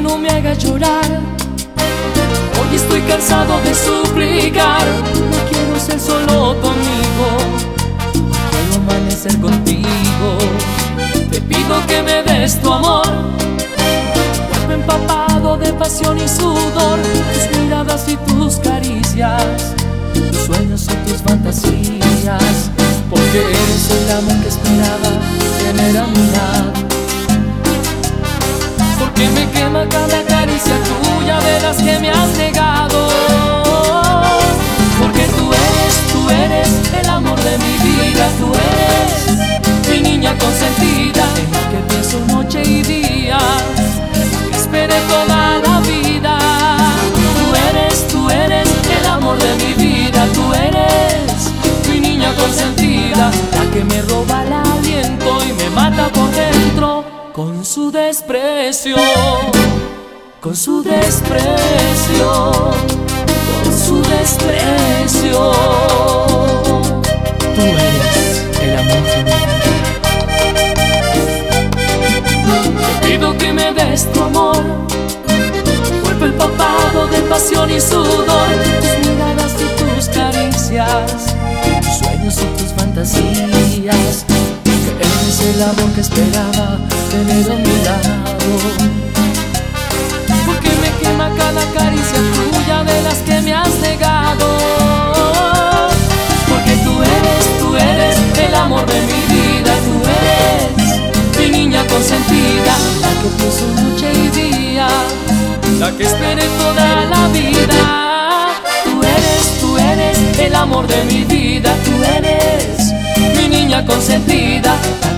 no me hagas llorar. Hoy estoy cansado de suplicar. No quiero ser solo tu amigo, quiero amanecer contigo. Te pido que me des tu amor, cuerpo empapado de pasión y sudor. Tus miradas y tus caricias, tus sueños y tus fantasías. Porque eres el amor que esperaba tener a mi lado. Porque me quema cada caricia tuya de las que me has negado. Porque tú eres el amor de mi vida. Tú eres mi niña consentida, en la que pienso noche y día, que esperé toda la vida. Tú eres el amor de mi vida. Tú eres mi niña consentida, la que me roba el aliento y me mata por dentro con su desprecio, con su desprecio, con su desprecio. Tú eres el amor de mi vida. Te pido que me des tu amor, cuerpo empapado de pasión y sudor. Tus miradas y tus caricias, tus sueños y tus fantasías. Que eres el amor que esperaba tener a mi lado. Porque me quema cada caricia tuya de las que me has negado. Porque tú eres el amor de mi vida. Tú eres mi niña consentida, la que pienso noche y día, la que esperé toda la vida. Tú eres el amor de mi vida. Tú eres mi niña consentida,